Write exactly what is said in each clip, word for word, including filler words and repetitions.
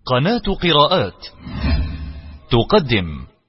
قناة قراءات تقدم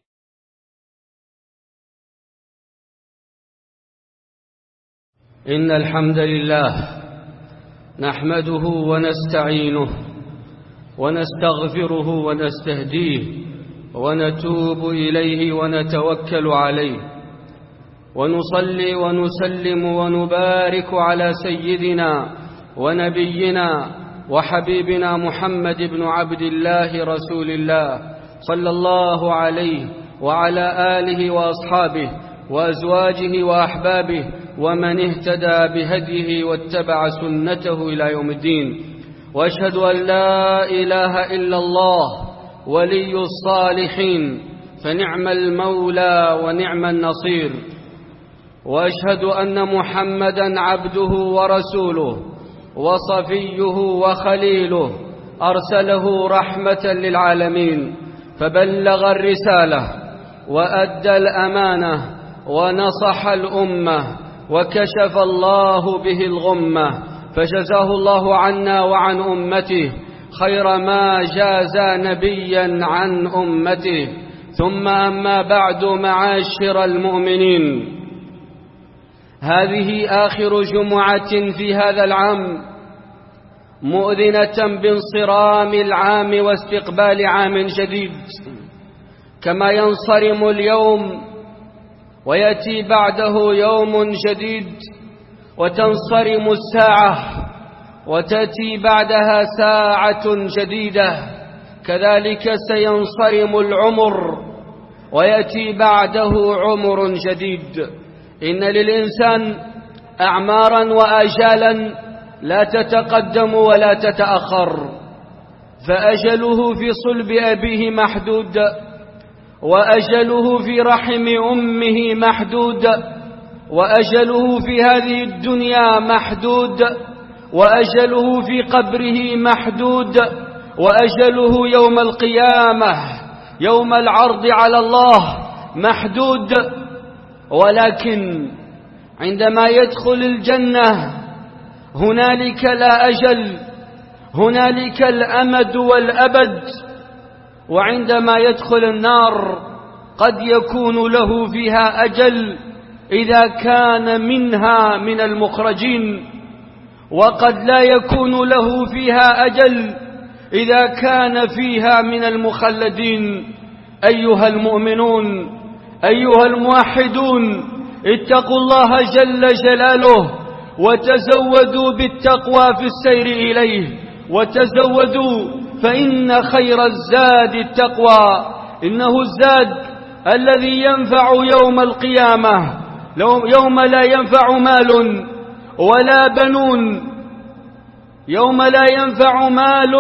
إن الحمد لله نحمده ونستعينه ونستغفره ونستهديه ونتوب إليه ونتوكل عليه، ونصلي ونسلم ونبارك على سيدنا ونبينا وحبيبنا محمد بن عبد الله رسول الله صلى الله عليه وعلى آله وأصحابه وأزواجه وأحبابه ومن اهتدى بهديه واتبع سنته إلى يوم الدين. وأشهد أن لا إله إلا الله ولي الصالحين فنعم المولى ونعم النصير، وأشهد أن محمدًا عبده ورسوله وصفيه وخليله أرسله رحمة للعالمين، فبلغ الرسالة وأدى الأمانة ونصح الأمة وكشف الله به الغمة، فجزاه الله عنا وعن أمته خير ما جازى نبيا عن أمته. ثم أما بعد، معاشر المؤمنين، هذه آخر جمعة في هذا العام، مؤذنة بانصرام العام واستقبال عام جديد، كما ينصرم اليوم ويأتي بعده يوم جديد، وتنصرم الساعة وتأتي بعدها ساعة جديدة، كذلك سينصرم العمر ويأتي بعده عمر جديد. إن للإنسان أعمارا وآجالا لا تتقدم ولا تتأخر، فأجله في صلب أبيه محدود، وأجله في رحم أمه محدود، وأجله في هذه الدنيا محدود، وأجله في قبره محدود، وأجله يوم القيامة يوم العرض على الله محدود. ولكن عندما يدخل الجنة هنالك لا أجل، هنالك الأمد والأبد، وعندما يدخل النار قد يكون له فيها أجل إذا كان منها من المخرجين، وقد لا يكون له فيها أجل إذا كان فيها من المخلدين. أيها المؤمنون، أيها الموحدون، اتقوا الله جل جلاله وتزودوا بالتقوى في السير إليه، وتزودوا فإن خير الزاد التقوى، إنه الزاد الذي ينفع يوم القيامة، يوم لا ينفع مال ولا بنون، يوم لا ينفع مال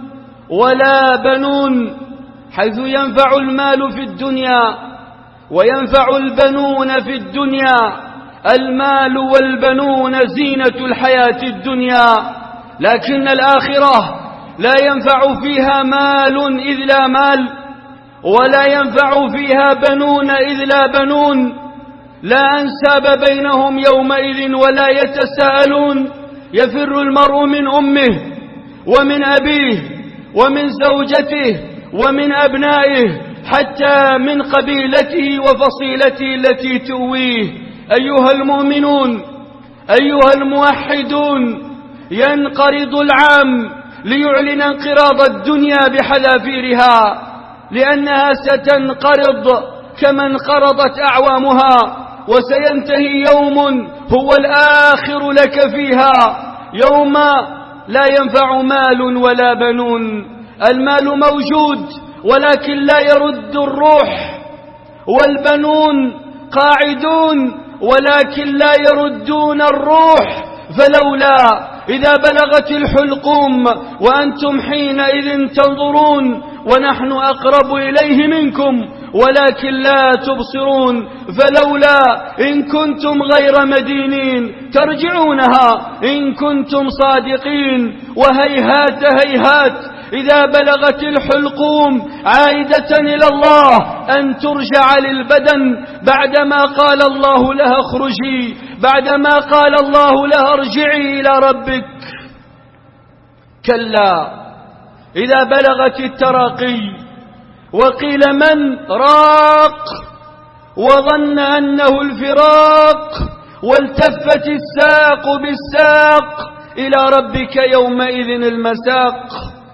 ولا بنون، حيث ينفع المال في الدنيا وينفع البنون في الدنيا. المال والبنون زينة الحياة الدنيا، لكن الآخرة لا ينفع فيها مال إذ لا مال، ولا ينفع فيها بنون إذ لا بنون، لا أنساب بينهم يومئذ ولا يتساءلون. يفر المرء من أمه ومن أبيه ومن زوجته ومن أبنائه، حتى من قبيلته وفصيلته التي تؤويه. أيها المؤمنون، أيها الموحدون، ينقرض العام ليعلن انقراض الدنيا بحذافيرها، لأنها ستنقرض كما انقرضت أعوامها، وسينتهي يوم هو الآخر لك فيها، يوم لا ينفع مال ولا بنون. المال موجود ولكن لا يرد الروح، والبنون قاعدون ولكن لا يردون الروح. فلولا إذا بلغت الحلقوم وأنتم حينئذ تنظرون ونحن أقرب إليه منكم ولكن لا تبصرون، فلولا إن كنتم غير مدينين ترجعونها إن كنتم صادقين. وهيهات هيهات إذا بلغت الحلقوم عائدة إلى الله أن ترجع للبدن بعدما قال الله لها اخرجي، بعدما قال الله لها ارجعي إلى ربك. كلا إذا بلغت التراقي وقيل من راق وظن أنه الفراق والتفت الساق بالساق إلى ربك يومئذ المساق.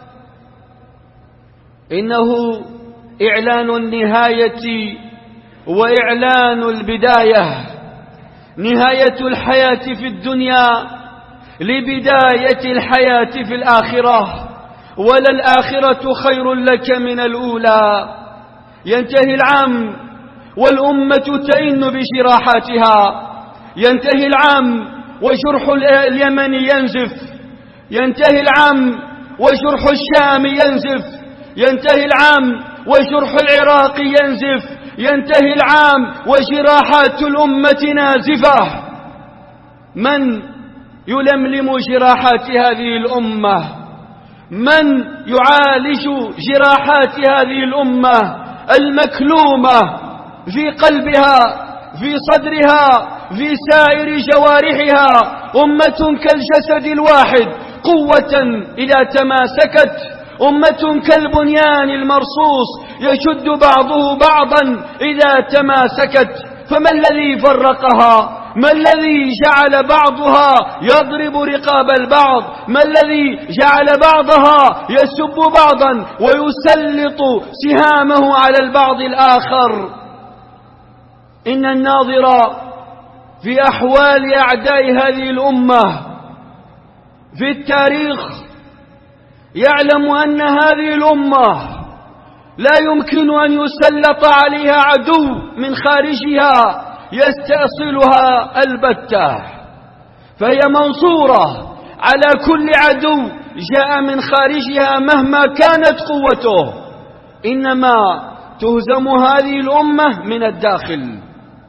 إنه إعلان النهاية وإعلان البداية، نهاية الحياة في الدنيا لبداية الحياة في الآخرة، وللآخرة خير لك من الأولى. ينتهي العام والأمة تئن بشراحاتها، ينتهي العام وشرح اليمن ينزف، ينتهي العام وشرح الشام ينزف، ينتهي العام وشرح العراق ينزف، ينتهي العام وشراحات الأمة نازفة. من يلملم جراحات هذه الأمة؟ من يعالج جراحات هذه الأمة المكلومة في قلبها، في صدرها، في سائر جوارحها؟ أمة كالجسد الواحد قوة إذا تماسكت، أمة كالبنيان المرصوص يشد بعضه بعضا إذا تماسكت. فما الذي فرقها؟ ما الذي جعل بعضها يضرب رقاب البعض؟ ما الذي جعل بعضها يسب بعضا ويسلط سهامه على البعض الآخر؟ إن الناظر في أحوال أعداء هذه الأمة في التاريخ يعلم أن هذه الأمة لا يمكن أن يسلط عليها عدو من خارجها يستأصلها البتة، فهي منصورة على كل عدو جاء من خارجها مهما كانت قوته. إنما تهزم هذه الأمة من الداخل.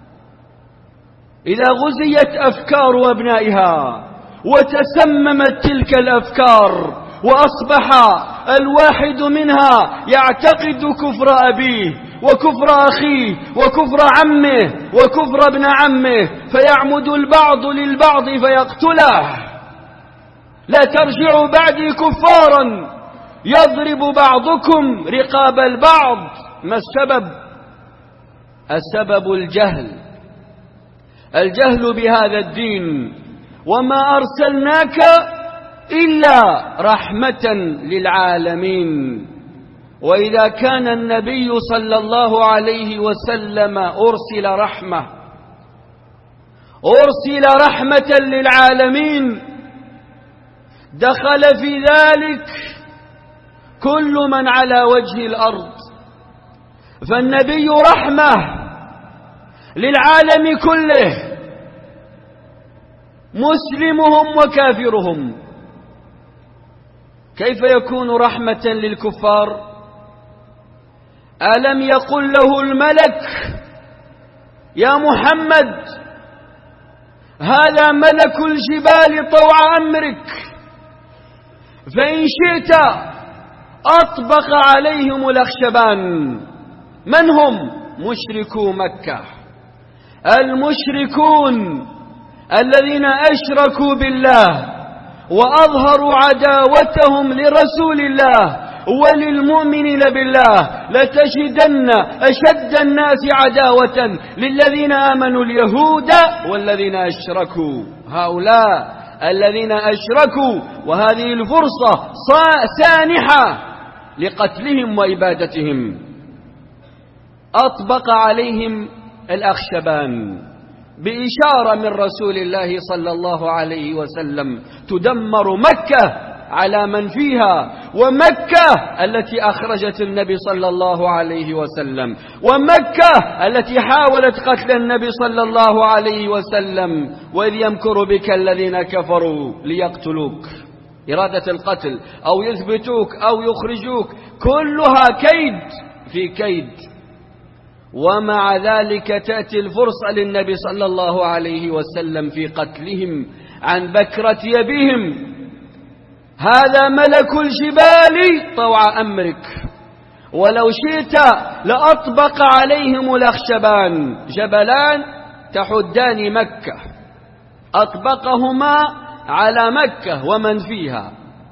إذا غزيت أفكار أبنائها وتسممت تلك الأفكار وأصبح الواحد منها يعتقد كفر أبيه وكفر أخيه وكفر عمه وكفر ابن عمه، فيعمد البعض للبعض فيقتله. لا ترجعوا بعدي كفارا يضرب بعضكم رقاب البعض. ما السبب؟ السبب الجهل، الجهل بهذا الدين. وما أرسلناك إلا رحمة للعالمين. وإذا كان النبي صلى الله عليه وسلم أرسل رحمة أرسل رحمة للعالمين، دخل في ذلك كل من على وجه الأرض. فالنبي رحمة للعالم كله، مسلمهم وكافرهم. كيف يكون رحمة للكفار؟ ألم يقل له الملك يا محمد هذا ملك الجبال طوع أمرك، فإن شئت أطبق عليهم الأخشبان. من هم؟ مشركو مكة، المشركون الذين أشركوا بالله وأظهروا عداوتهم لرسول الله وللمؤمنين بالله. لتجدن أشد الناس عداوة للذين آمنوا اليهود والذين أشركوا. هؤلاء الذين أشركوا، وهذه الفرصة سانحة لقتلهم وإبادتهم. أطبق عليهم الأخشبان بإشارة من رسول الله صلى الله عليه وسلم. تدمر مكة على من فيها، ومكة التي أخرجت النبي صلى الله عليه وسلم، ومكة التي حاولت قتل النبي صلى الله عليه وسلم. وإذ يمكر بك الذين كفروا ليقتلوك، إرادة القتل أو يثبتوك أو يخرجوك، كلها كيد في كيد. ومع ذلك تأتي الفرصة للنبي صلى الله عليه وسلم في قتلهم عن بكرة يبيهم. هذا ملك الجبال طوع أمرك، ولو شئت لأطبق عليهم الأخشبان، جبلان تحدان مكة، أطبقهما على مكة ومن فيها.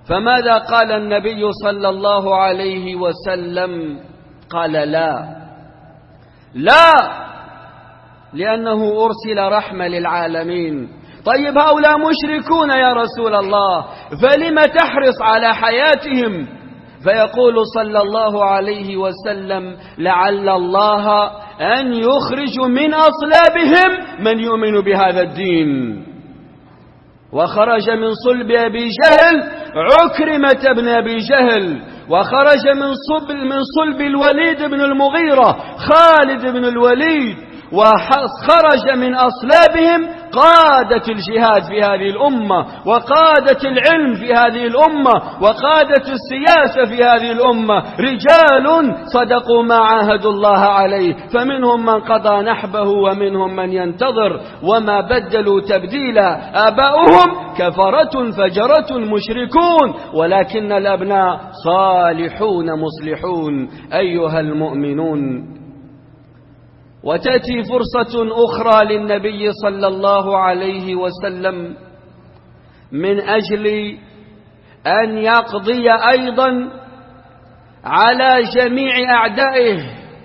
فماذا قال النبي صلى الله عليه وسلم؟ قال لا لا، لأنه أرسل رحمة للعالمين. طيب هؤلاء مشركون يا رسول الله، فلم تحرص على حياتهم؟ فيقول صلى الله عليه وسلم: لعل الله أن يخرج من أصلابهم من يؤمن بهذا الدين. وخرج من صلب أبي جهل عكرمة بن أبي جهل، وخرج من صلب, من صلب الوليد بن المغيرة خالد بن الوليد، وخرج من أصلابهم قادة الجهاد في هذه الأمة، وقادة العلم في هذه الأمة، وقادة السياسة في هذه الأمة، رجال صدقوا ما عاهدوا الله عليه، فمنهم من قضى نحبه ومنهم من ينتظر، وما بدلوا تبديلا. آباؤهم كفرة فجرة مشركون، ولكن الأبناء صالحون مصلحون. أيها المؤمنون، وتأتي فرصة أخرى للنبي صلى الله عليه وسلم من أجل أن يقضي أيضا على جميع أعدائه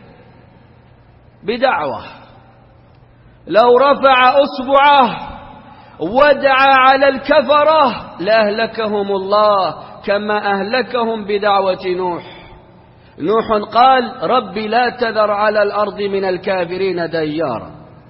بدعوة. لو رفع أصبعه ودعا على الكفرة لأهلكهم الله كما أهلكهم بدعوة نوح. نوح قال: رب لا تذر على الأرض من الكافرين ديارا،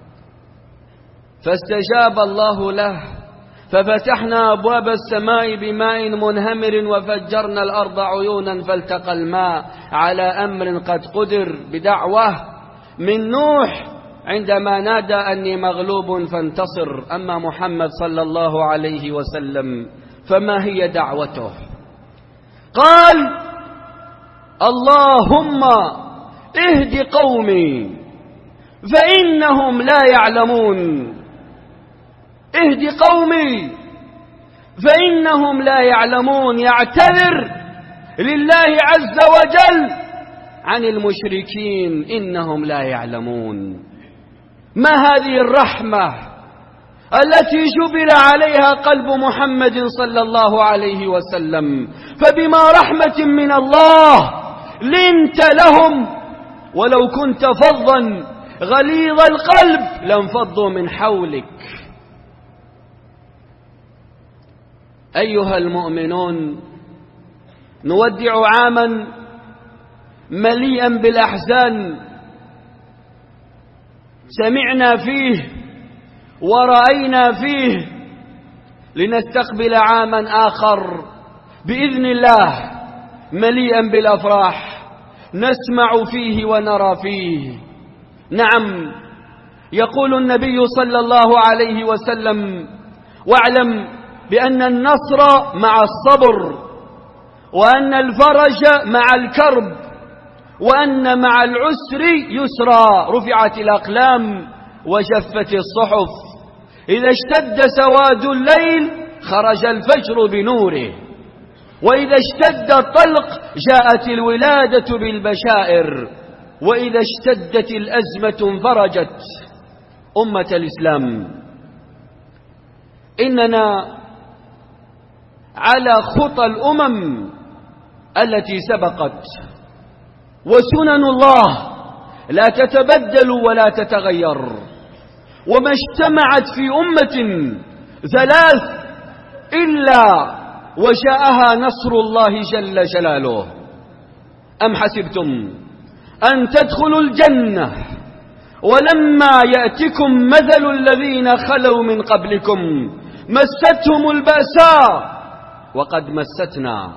فاستجاب الله له، ففتحنا أبواب السماء بماء منهمر وفجرنا الأرض عيونا فالتقى الماء على أمر قد قدر، بدعوة من نوح عندما نادى أني مغلوب فانتصر. أما محمد صلى الله عليه وسلم فما هي دعوته؟ قال: اللهم اهد قومي فإنهم لا يعلمون، اهد قومي فإنهم لا يعلمون. يعتذر لله عز وجل عن المشركين، إنهم لا يعلمون. ما هذه الرحمة التي جبل عليها قلب محمد صلى الله عليه وسلم؟ فبما رحمة من الله لنت لهم، ولو كنت فظا غليظ القلب لانفضوا من حولك. أيها المؤمنون، نودع عاما مليئا بالأحزان سمعنا فيه ورأينا فيه، لنستقبل عاما آخر بإذن الله مليئا بالأفراح نسمع فيه ونرى فيه. نعم، يقول النبي صلى الله عليه وسلم: واعلم بأن النصر مع الصبر، وأن الفرج مع الكرب، وأن مع العسر يسرا. رفعت الأقلام وجفت الصحف، إذا اشتد سواد الليل خرج الفجر بنوره، وإذا اشتد الطلق جاءت الولادة بالبشائر، وإذا اشتدت الأزمة انفرجت. أمة الإسلام، إننا على خطى الأمم التي سبقت، وسنن الله لا تتبدل ولا تتغير. وما اجتمعت في أمة ثلاث إلا وجاءها نصر الله جل جلاله. أم حسبتم أن تدخلوا الجنة ولما يأتكم مثل الذين خلوا من قبلكم مستهم البأساء وقد مستنا،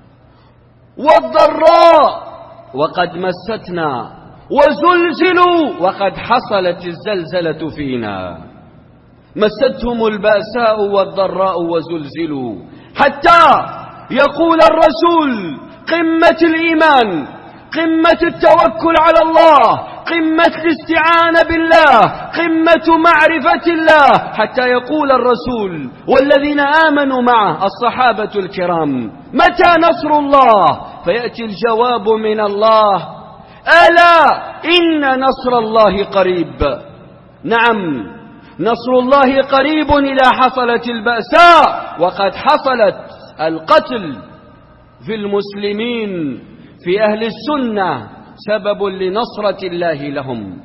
والضراء وقد مستنا، وزلزلوا وقد حصلت الزلزلة فينا. مستهم البأساء والضراء وزلزلوا، حتى يقول الرسول: قمة الإيمان، قمة التوكل على الله، قمة الاستعانة بالله، قمة معرفة الله، حتى يقول الرسول والذين آمنوا معه الصحابة الكرام: متى نصر الله؟ فيأتي الجواب من الله: ألا إن نصر الله قريب. نعم، نصر الله قريب إذا حصلت البأساء، وقد حصلت القتل في المسلمين في أهل السنة سبب لنصرة الله لهم.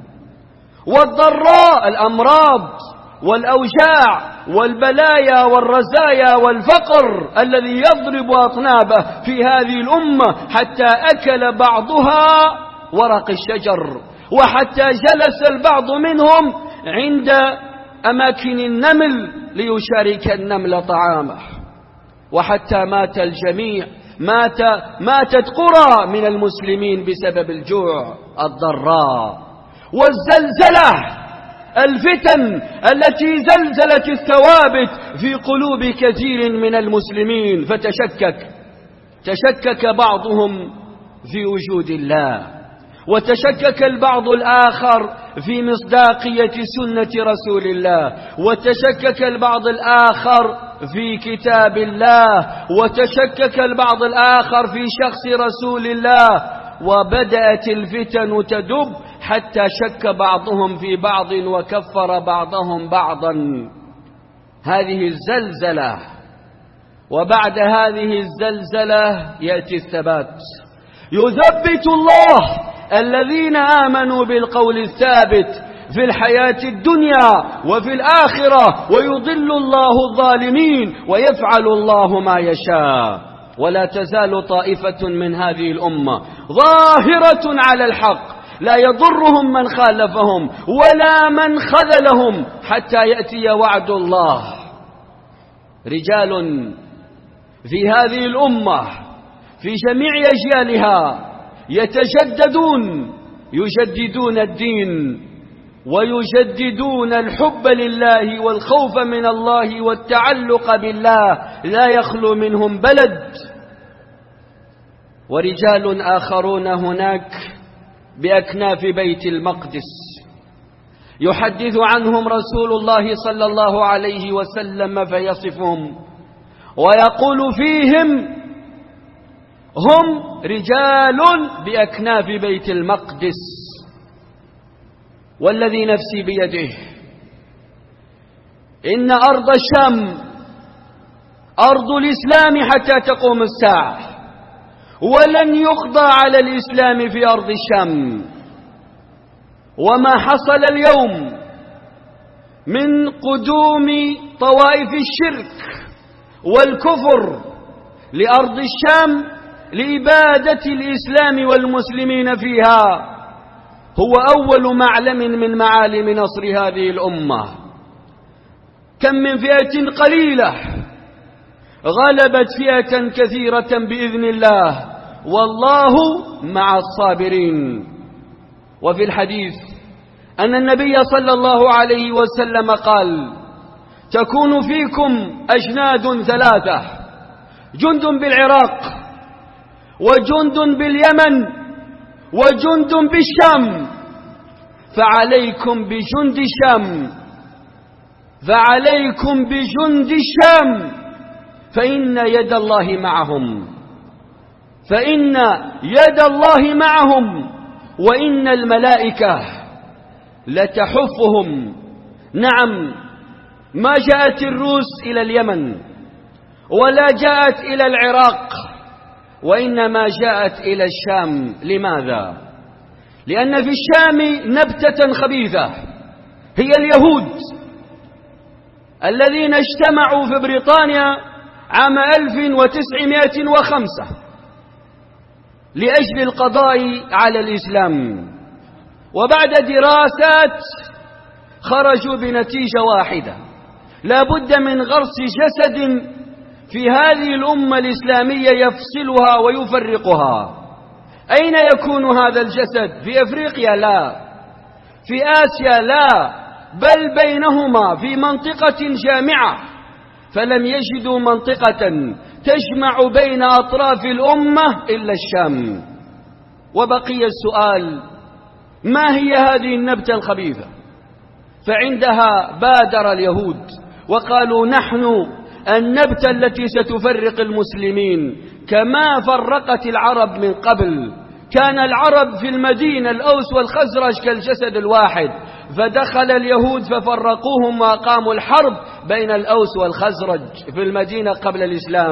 والضراء الأمراض والأوجاع والبلايا والرزايا والفقر الذي يضرب أطنابه في هذه الأمة حتى أكل بعضها ورق الشجر، وحتى جلس البعض منهم عند أماكن النمل ليشارك النمل طعامه، وحتى مات الجميع، مات ماتت قرى من المسلمين بسبب الجوع. الضراء والزلزلة، الفتن التي زلزلت الثوابت في قلوب كثير من المسلمين، فتشكك تشكك بعضهم في وجود الله، وتشكك البعض الآخر في مصداقية سنة رسول الله، وتشكك البعض الآخر في كتاب الله، وتشكك البعض الآخر في شخص رسول الله، وبدأت الفتن تدب حتى شك بعضهم في بعض وكفر بعضهم بعضا. هذه الزلزلة، وبعد هذه الزلزلة يأتي الثبات. يثبت الله الذين آمنوا بالقول الثابت في الحياة الدنيا وفي الآخرة، ويضل الله الظالمين ويفعل الله ما يشاء. ولا تزال طائفة من هذه الأمة ظاهرة على الحق، لا يضرهم من خالفهم ولا من خذلهم حتى يأتي وعد الله. رجال في هذه الأمة في جميع أجيالها يتجددون، يجددون الدين ويجددون الحب لله والخوف من الله والتعلق بالله، لا يخلو منهم بلد. ورجال آخرون هناك بأكناف بيت المقدس يحدث عنهم رسول الله صلى الله عليه وسلم فيصفهم ويقول فيهم: هم رجال بأكناف بيت المقدس، والذي نفسي بيده إن أرض الشام أرض الإسلام حتى تقوم الساعة، ولن يقضى على الإسلام في أرض الشام. وما حصل اليوم من قدوم طوائف الشرك والكفر لأرض الشام لإبادة الإسلام والمسلمين فيها هو أول معلم من معالم نصر هذه الأمة. كم من فئة قليلة غلبت فئة كثيرة بإذن الله، والله مع الصابرين. وفي الحديث أن النبي صلى الله عليه وسلم قال: تكون فيكم أجناد ثلاثة، جند بالعراق، وجند باليمن، وجند بالشام، فعليكم بجند الشام فعليكم بجند الشام فإن يد الله معهم فإن يد الله معهم وإن الملائكة لتحفهم. نعم، ما جاءت الروس إلى اليمن ولا جاءت إلى العراق، وإنما جاءت إلى الشام. لماذا؟ لأن في الشام نبتة خبيثة هي اليهود الذين اجتمعوا في بريطانيا عام ألف وتسعمائة وخمسة لأجل القضاء على الإسلام، وبعد دراسات خرجوا بنتيجة واحدة: لا بد من غرس جسد في هذه الأمة الإسلامية يفصلها ويفرقها. أين يكون هذا الجسد؟ في أفريقيا؟ لا. في آسيا؟ لا. بل بينهما في منطقة جامعة، فلم يجدوا منطقة تجمع بين أطراف الأمة إلا الشام. وبقي السؤال: ما هي هذه النبتة الخبيثة؟ فعندها بادر اليهود وقالوا: نحن النبتة التي ستفرق المسلمين كما فرقت العرب من قبل. كان العرب في المدينة الأوس والخزرج كالجسد الواحد، فدخل اليهود ففرقوهم وأقاموا الحرب بين الأوس والخزرج في المدينة قبل الإسلام.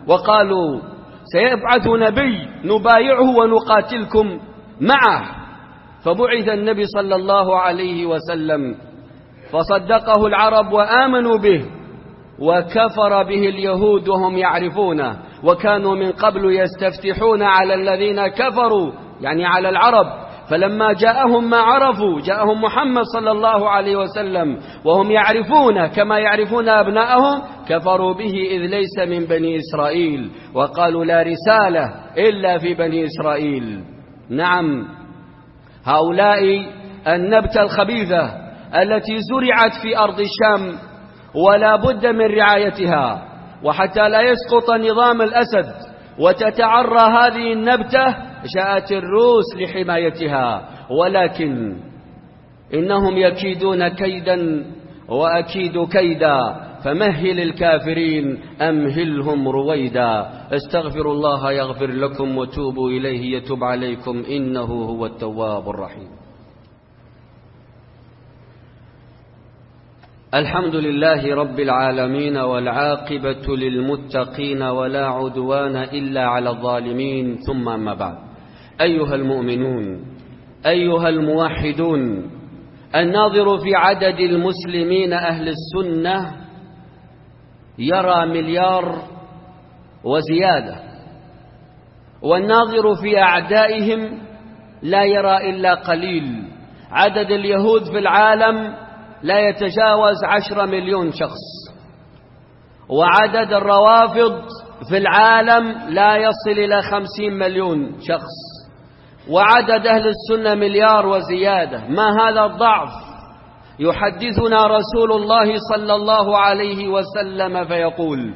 وقالوا سيبعث نبي نبايعه ونقاتلكم معه. فبعث النبي صلى الله عليه وسلم فصدقه العرب وآمنوا به، وكفر به اليهود وهم يعرفونه، وكانوا من قبل يستفتحون على الذين كفروا يعني على العرب. فلما جاءهم ما عرفوا، جاءهم محمد صلى الله عليه وسلم وهم يعرفونه كما يعرفون أبناءهم، كفروا به إذ ليس من بني إسرائيل، وقالوا لا رسالة إلا في بني إسرائيل. نعم، هؤلاء النبتة الخبيثة التي زرعت في أرض الشام ولا بد من رعايتها، وحتى لا يسقط نظام الأسد وتتعرى هذه النبتة جاءت الروس لحمايتها، ولكن إنهم يكيدون كيدا وأكيد كيدا، فمهل الكافرين أمهلهم رويدا. استغفروا الله يغفر لكم وتوبوا إليه يتوب عليكم إنه هو التواب الرحيم. الحمد لله رب العالمين، والعاقبة للمتقين، ولا عدوان إلا على الظالمين، ثم أما بعد. أيها المؤمنون، أيها الموحدون، الناظر في عدد المسلمين أهل السنة يرى مليار وزيادة، والناظر في أعدائهم لا يرى إلا قليل. عدد اليهود في العالم لا يتجاوز عشرة مليون شخص، وعدد الروافض في العالم لا يصل إلى خمسين مليون شخص، وعدد أهل السنة مليار وزيادة. ما هذا الضعف؟ يحدثنا رسول الله صلى الله عليه وسلم فيقول: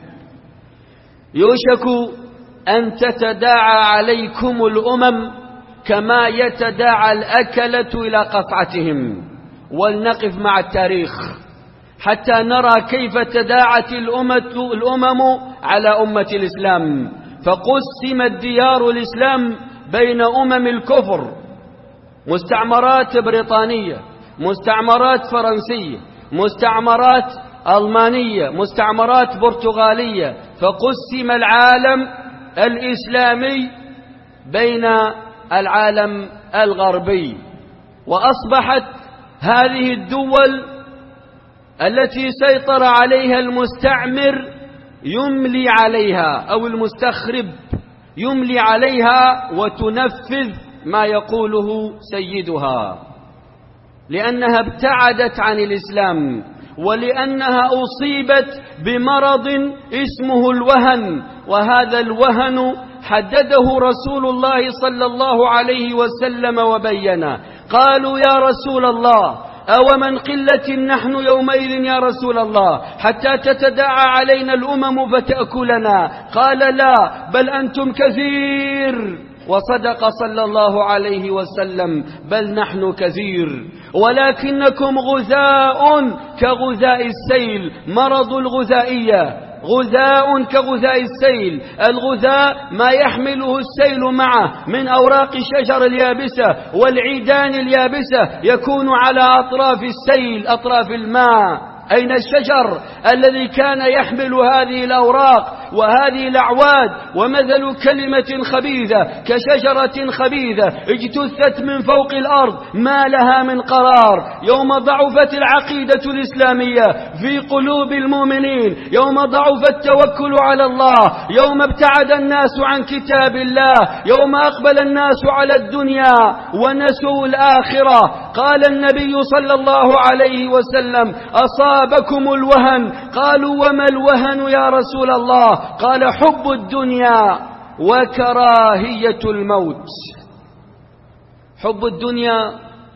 يوشك أن تتداعى عليكم الأمم كما يتداعى الأكلة إلى قطعتهم. ولنقف مع التاريخ حتى نرى كيف تداعت الأمم على أمة الإسلام، فقسمت ديار الإسلام بين أمم الكفر، مستعمرات بريطانية، مستعمرات فرنسية، مستعمرات ألمانية، مستعمرات برتغالية، فقسم العالم الإسلامي بين العالم الغربي، وأصبحت هذه الدول التي سيطر عليها المستعمر يملي عليها، أو المستخرب يملي عليها وتنفذ ما يقوله سيدها، لأنها ابتعدت عن الإسلام، ولأنها أصيبت بمرض اسمه الوهن. وهذا الوهن حدده رسول الله صلى الله عليه وسلم وبينه. قالوا: يا رسول الله، أو من قلة نحن يومئذ يا رسول الله حتى تتداعى علينا الأمم فتأكلنا؟ قال: لا، بل أنتم كثير. وصدق صلى الله عليه وسلم: بل نحن كثير، ولكنكم غثاء كغثاء السيل. مرض الغثائية غثاء كغثاء السيل. الغثاء ما يحمله السيل معه من أوراق الشجر اليابسة والعيدان اليابسة يكون على أطراف السيل، أطراف الماء. أين الشجر الذي كان يحمل هذه الأوراق وهذه الأعواد؟ ومثل كلمة خبيثة كشجرة خبيثة اجتثت من فوق الأرض ما لها من قرار. يوم ضعفت العقيدة الإسلامية في قلوب المؤمنين، يوم ضعف التوكل على الله، يوم ابتعد الناس عن كتاب الله، يوم أقبل الناس على الدنيا ونسوا الآخرة، قال النبي صلى الله عليه وسلم: أصابكم الوهن. قالوا: وما الوهن يا رسول الله؟ قال: حب الدنيا وكراهية الموت. حب الدنيا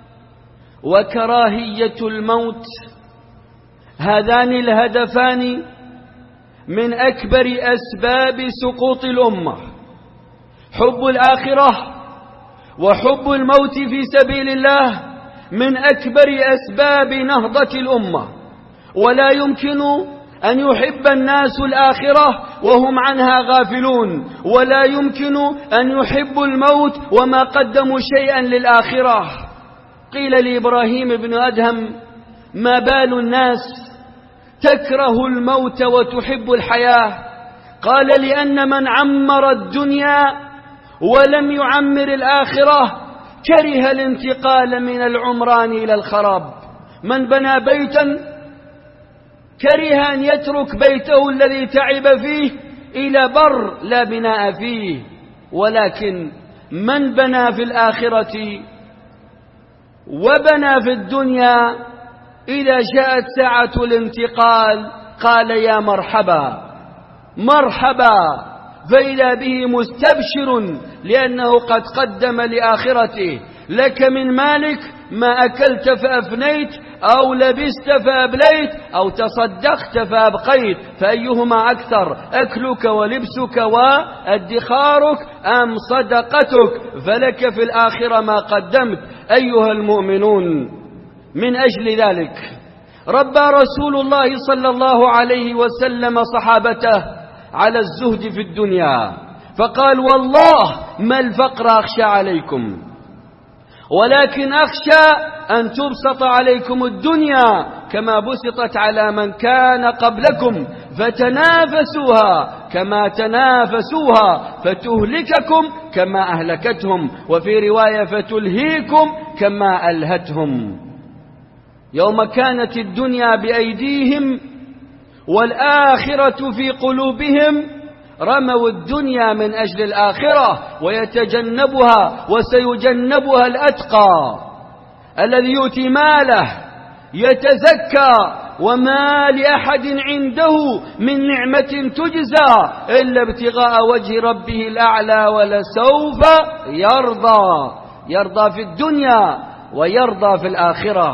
وكراهية الموت، هذان الهدفان من أكبر أسباب سقوط الأمة. حب الآخرة وحب الموت في سبيل الله من أكبر أسباب نهضة الأمة، ولا يمكن أن يحب الناس الآخرة وهم عنها غافلون، ولا يمكن أن يحبوا الموت وما قدموا شيئا للآخرة. قيل لإبراهيم بن أدهم: ما بال الناس تكره الموت وتحب الحياة؟ قال لأن من عمر الدنيا ولم يعمر الآخرة كره الانتقال من العمران إلى الخراب. من بنى بيتا كره أن يترك بيته الذي تعب فيه إلى بر لا بناء فيه، ولكن من بنى في الآخرة وبنى في الدنيا إذا جاءت ساعة الانتقال قال يا مرحبا مرحبا، فإذا به مستبشر لأنه قد قدم لآخرته. لك من مالك ما أكلت فأفنيت، أو لبست فأبليت، أو تصدقت فأبقيت، فأيهما أكثر، أكلك ولبسك وادخارك أم صدقتك؟ فلك في الآخرة ما قدمت. أيها المؤمنون، من أجل ذلك ربى رسول الله صلى الله عليه وسلم صحابته على الزهد في الدنيا، فقال والله ما الفقر أخشى عليكم، ولكن أخشى أن تبسط عليكم الدنيا كما بسطت على من كان قبلكم، فتنافسوها كما تنافسوها فتهلككم كما أهلكتهم، وفي رواية فتلهيكم كما ألهتهم. يوم كانت الدنيا بأيديهم والآخرة في قلوبهم رموا الدنيا من أجل الآخرة، ويتجنبها وسيجنبها الأتقى الذي يؤتي ماله يتزكى، وما لأحد عنده من نعمة تجزى إلا ابتغاء وجه ربه الأعلى ولسوف يرضى. يرضى في الدنيا ويرضى في الآخرة.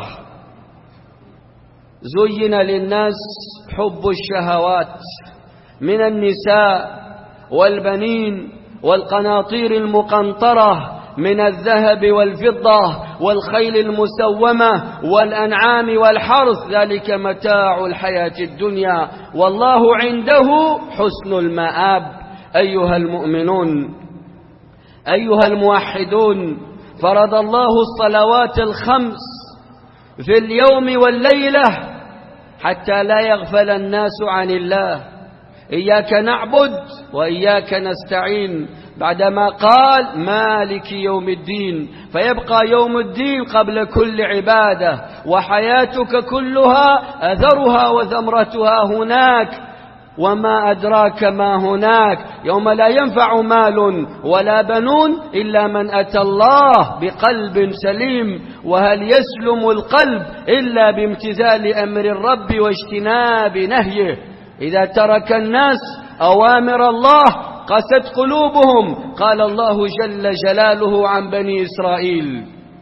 زين للناس حب الشهوات من النساء والبنين والقناطير المقنطرة من الذهب والفضة والخيل المسومة والأنعام والحرث، ذلك متاع الحياة الدنيا والله عنده حسن المآب. أيها المؤمنون، أيها الموحدون، فرض الله الصلوات الخمس في اليوم والليلة حتى لا يغفل الناس عن الله. إياك نعبد وإياك نستعين، بعدما قال مالك يوم الدين، فيبقى يوم الدين قبل كل عبادة، وحياتك كلها أثرها وثمرتها هناك. وما أدراك ما هناك، يوم لا ينفع مال ولا بنون إلا من أتى الله بقلب سليم. وهل يسلم القلب إلا بامتثال أمر الرب واجتناب نهيه؟ إذا ترك الناس أوامر الله قست قلوبهم. قال الله جل جلاله عن بني إسرائيل،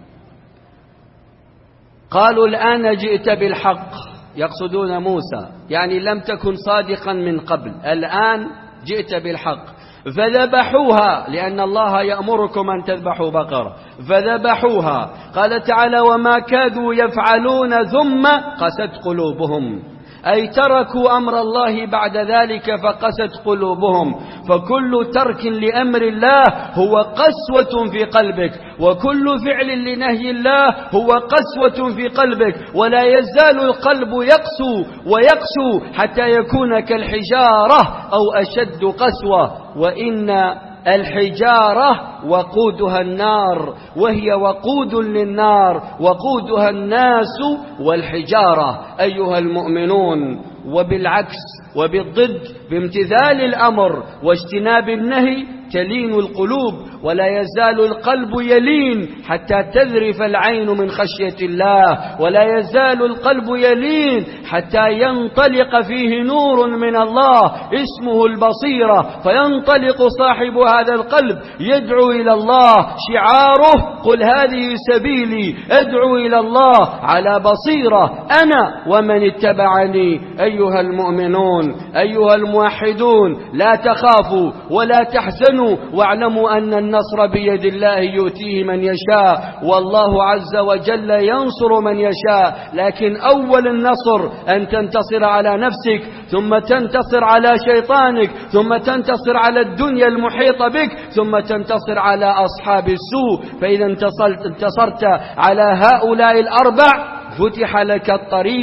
قالوا الآن جئت بالحق، يقصدون موسى، يعني لم تكن صادقا من قبل، الآن جئت بالحق. فذبحوها، لأن الله يأمركم أن تذبحوا بقرة، فذبحوها. قال تعالى وما كادوا يفعلون ثم قست قلوبهم، أي تركوا أمر الله بعد ذلك فقست قلوبهم. فكل ترك لأمر الله هو قسوة في قلبك، وكل فعل لنهي الله هو قسوة في قلبك، ولا يزال القلب يقسو ويقسو حتى يكون كالحجارة أو أشد قسوة. وإن الحجارة وقودها النار، وهي وقود للنار، وقودها الناس والحجارة. أيها المؤمنون، وبالعكس وبالضد، بامتثال الأمر واجتناب النهي تلين القلوب، ولا يزال القلب يلين حتى تذرف العين من خشية الله، ولا يزال القلب يلين حتى ينطلق فيه نور من الله اسمه البصيرة، فينطلق صاحب هذا القلب يدعو إلى الله، شعاره قل هذه سبيلي أدعو إلى الله على بصيرة أنا ومن اتبعني. أيها المؤمنون، أيها الموحدون، لا تخافوا ولا تحزنوا، واعلموا أن النصر بيد الله يؤتيه من يشاء، والله عز وجل ينصر من يشاء. لكن أول النصر أن تنتصر على نفسك، ثم تنتصر على شيطانك، ثم تنتصر على الدنيا المحيطة بك، ثم تنتصر على أصحاب السوء. فإذا انتصرت, انتصرت على هؤلاء الأربع فتح لك الطريق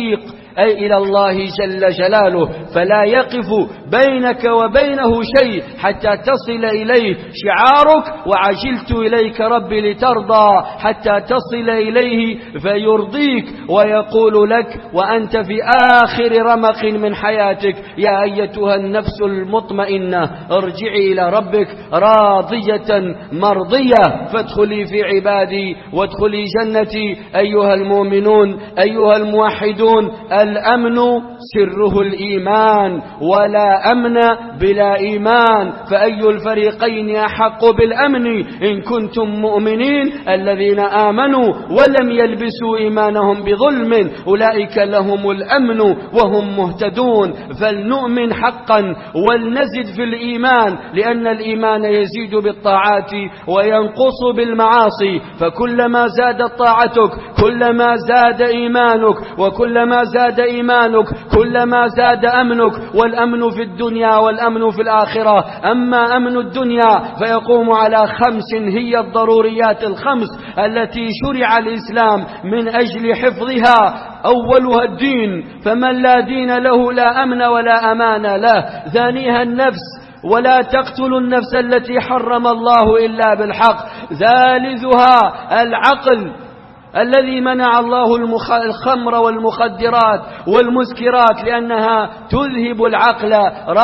أي إلى الله جل جلاله، فلا يقف بينك وبينه شيء حتى تصل إليه. شعارك وعجلت إليك ربي لترضى، حتى تصل إليه فيرضيك ويقول لك وأنت في آخر رمق من حياتك: يا أيتها النفس المطمئنة ارجعي إلى ربك راضية مرضية فادخلي في عبادي وادخلي جنتي. أيها المؤمنون، أيها الموحدون، الأمن سره الإيمان، ولا أمن بلا إيمان، فأي الفريقين أحق بالأمن إن كنتم مؤمنين؟ الذين آمنوا ولم يلبسوا إيمانهم بظلم أولئك لهم الأمن وهم مهتدون. فلنؤمن حقا ولنزد في الإيمان، لأن الإيمان يزيد بالطاعات وينقص بالمعاصي، فكلما زادت طاعتك كلما زاد إيمانك، وكلما زاد إيمانك كلما زاد أمنك، والأمن في الدنيا والأمن في الآخرة. أما أمن الدنيا فيقوم على خمس هي الضروريات الخمس التي شرع الإسلام من أجل حفظها. أولها الدين، فمن لا دين له لا أمن ولا أمان له. ثانيها النفس، ولا تقتلوا النفس التي حرم الله إلا بالحق. ثالثها العقل الذي منع الله الخمر والمخدرات والمسكرات لأنها تذهب العقل.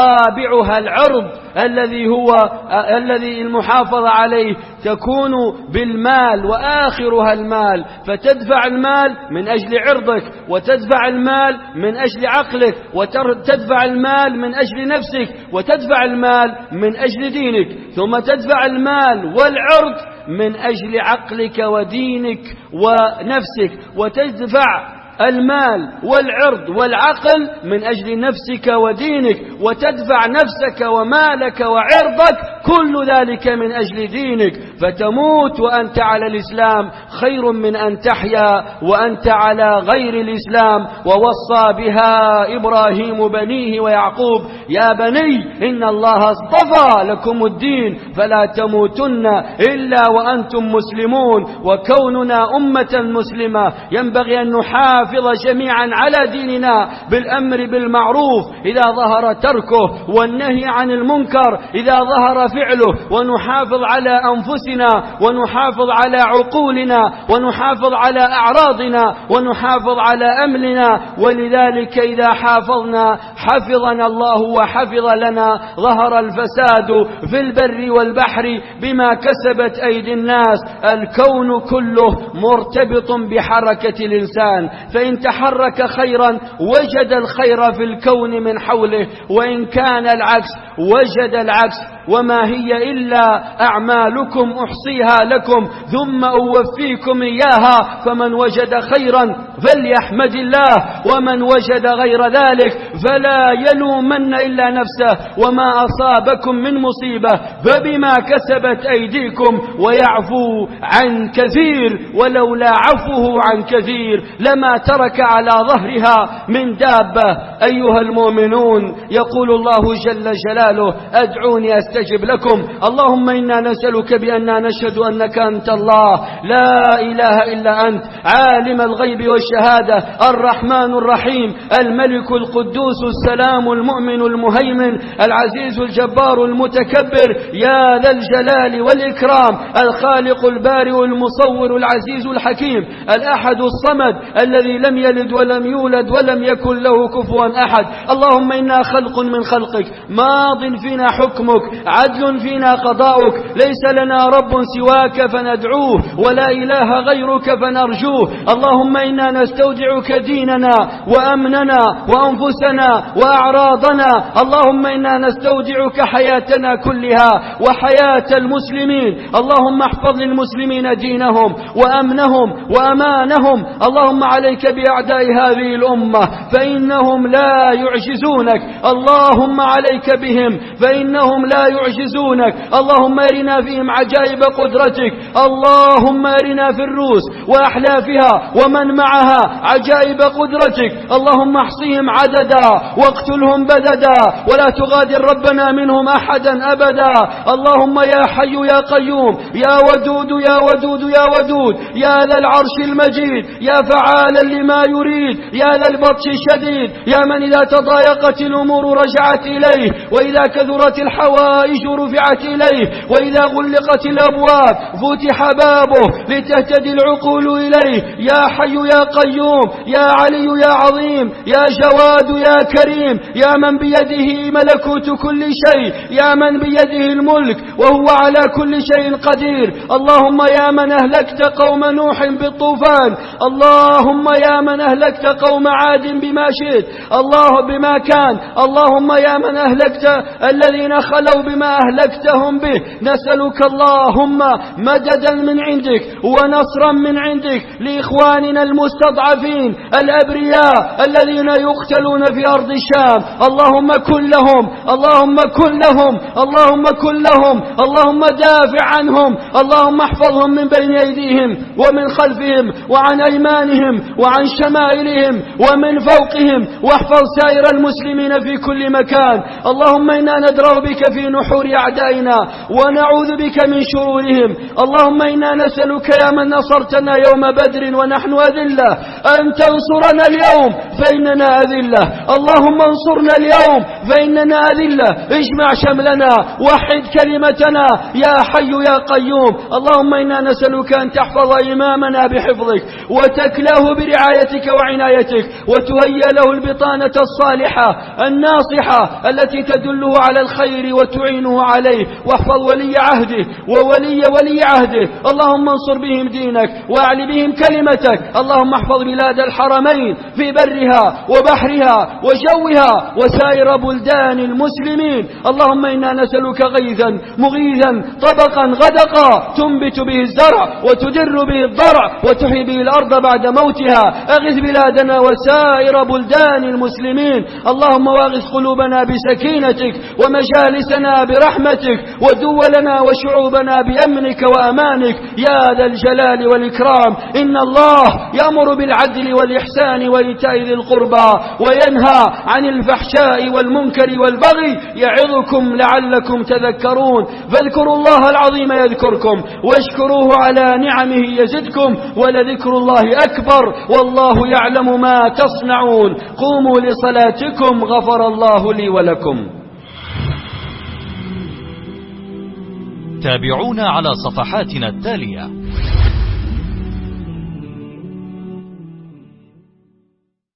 رابعها العرض الذي هو الذي المحافظة عليه تكون بالمال، وآخرها المال، فتدفع المال من أجل عرضك، وتدفع المال من أجل عقلك، وتدفع المال من أجل نفسك، وتدفع المال من أجل دينك، ثم تدفع المال والعرض من أجل عقلك ودينك ونفسك، وتدفع المال والعرض والعقل من أجل نفسك ودينك، وتدفع نفسك ومالك وعرضك، كل ذلك من أجل دينك، فتموت وأنت على الإسلام خير من أن تحيا وأنت على غير الإسلام. ووصى بها إبراهيم بنيه ويعقوب: يا بني إن الله اصطفى لكم الدين فلا تموتن إلا وأنتم مسلمون. وكوننا أمة مسلمة ينبغي أن نحافظ جميعا على ديننا بالأمر بالمعروف إذا ظهر تركه، والنهي عن المنكر إذا ظهر فعله، ونحافظ على أنفسنا، ونحافظ على عقولنا، ونحافظ على أعراضنا، ونحافظ على أملنا. ولذلك إذا حافظنا حفظنا الله وحفظ لنا. ظهر الفساد في البر والبحر بما كسبت أيدي الناس. الكون كله مرتبط بحركة الإنسان، فإن تحرك خيرا وجد الخير في الكون من حوله، وإن كان العكس وجد العكس. وما هي إلا أعمالكم أحصيها لكم ثم أوفيكم إياها، فمن وجد خيرا فليحمد الله، ومن وجد غير ذلك فلا يلومن إلا نفسه. وما أصابكم من مصيبة فبما كسبت أيديكم ويعفو عن كثير، ولولا عفوه عن كثير لما ترك على ظهرها من دابة. أيها المؤمنون، يقول الله جل جلاله: أدعوني أستجب لكم. اللهم إنا نسألك بأننا نشهد أنك أنت الله لا إله إلا أنت، عالم الغيب والشهادة، الرحمن الرحيم، الملك القدوس السلام المؤمن المهيمن العزيز الجبار المتكبر، يا ذا الجلال والإكرام، الخالق البارئ المصور العزيز الحكيم، الأحد الصمد الذي لم يلد ولم يولد ولم يكن له كفوا أحد. اللهم إنا خلق من خلقك، ماض فينا حكمك، عدل فينا قضاؤك، ليس لنا رب سواك فندعوه، ولا إله غيرك فنرجوه. اللهم إنا نستودعك ديننا وأمننا وأنفسنا وأعراضنا. اللهم إنا نستودعك حياتنا كلها وحياة المسلمين. اللهم احفظ للمسلمين دينهم وأمنهم وأمانهم. اللهم عليك بأعداء هذه الأمة فإنهم لا يعجزونك. اللهم عليك بهم فإنهم لا يعجزونك. اللهم أرنا فيهم عجائب قدرتك. اللهم أرنا في الروس وأحلافها ومن معها عجائب قدرتك. اللهم احصهم عددا واقتلهم بددا ولا تغادر ربنا منهم أحدا أبدا. اللهم يا حي يا قيوم يا ودود يا ودود يا ودود يا ذا العرش المجيد يا فعالا لما يريد يا ذا البطش الشديد يا من إذا تضايقت الأمور رجعت إليه وإذا كثرت الحوائج رفعت إليه وإذا غلقت الأبواب فتح بابه لتهتدي العقول إليه. يا حي يا قيوم يا علي يا عظيم يا جواد يا كريم يا من بيده ملكوت كل شيء يا من بيده الملك وهو على كل شيء قدير. اللهم يا من أهلكت قوم نوح بالطوفان، اللهم يا من أهلكت قوم عاد بما شئت، الله بما كان، اللهم يا من أهلكت الذين خلوا بما أهلكتهم به، نسألك اللهم مددا من عندك ونصرا من عندك لإخواننا المستضعفين الأبرياء الذين يقتلون في أرض الشام. اللهم كن لهم، اللهم كن لهم، اللهم كن لهم، اللهم دافع عنهم، اللهم احفظهم من بين أيديهم ومن خلفهم وعن أيمانهم وعن شمائلهم ومن فوقهم، واحفظ سائر المسلمين في كل مكان. اللهم إنا ندرأ بك في نحور أعدائنا ونعوذ بك من شرورهم. اللهم إنا نسألك يا من نصرتنا يوم بدر ونحن أذلة أن تنصرنا اليوم فإننا أذلة. اللهم انصرنا اليوم فإننا أذلة، اجمع شملنا، وحد كلمتنا يا حي يا قيوم. اللهم إنا نسألك أن تحفظ إمامنا بحفظك وتكله برعايتك وعنايتك وتهيئ له البطانة الصالحة الناصحة التي تدله على الخير وتعينه عليه. واحفظ ولي عهده وولي ولي عهده، اللهم انصر بهم دينك واعل بهم كلمتك. اللهم احفظ بلاد الحرمين في برها وبحرها وجوها وسائر بلدان المسلمين. اللهم إنا نسألك غيثا مغيثا طبقا غدقا تنبت به الزرع وتدر به الضرع وتحيي به الأرض بعد موتها. أغث بلادنا وسائر بلدان المسلمين. اللهم واغث قلوبنا بسكينتك ومجالسنا برحمتك ودولنا وشعوبنا بأمنك وأمانك يا ذا الجلال والإكرام. إن الله يأمر بالعدل والإحسان وإيتاء ذي القربى وينهى عن الفحشاء والمنكر والبغي يعظكم لعلكم تذكرون. فاذكروا الله العظيم يذكركم واشكروه على نعمه يزدكم ولذكر الله أكبر والله يعلم ما تصنعون. قوموا لصلاتكم غفر الله لي ولكم. تابعونا على صفحاتنا التالية: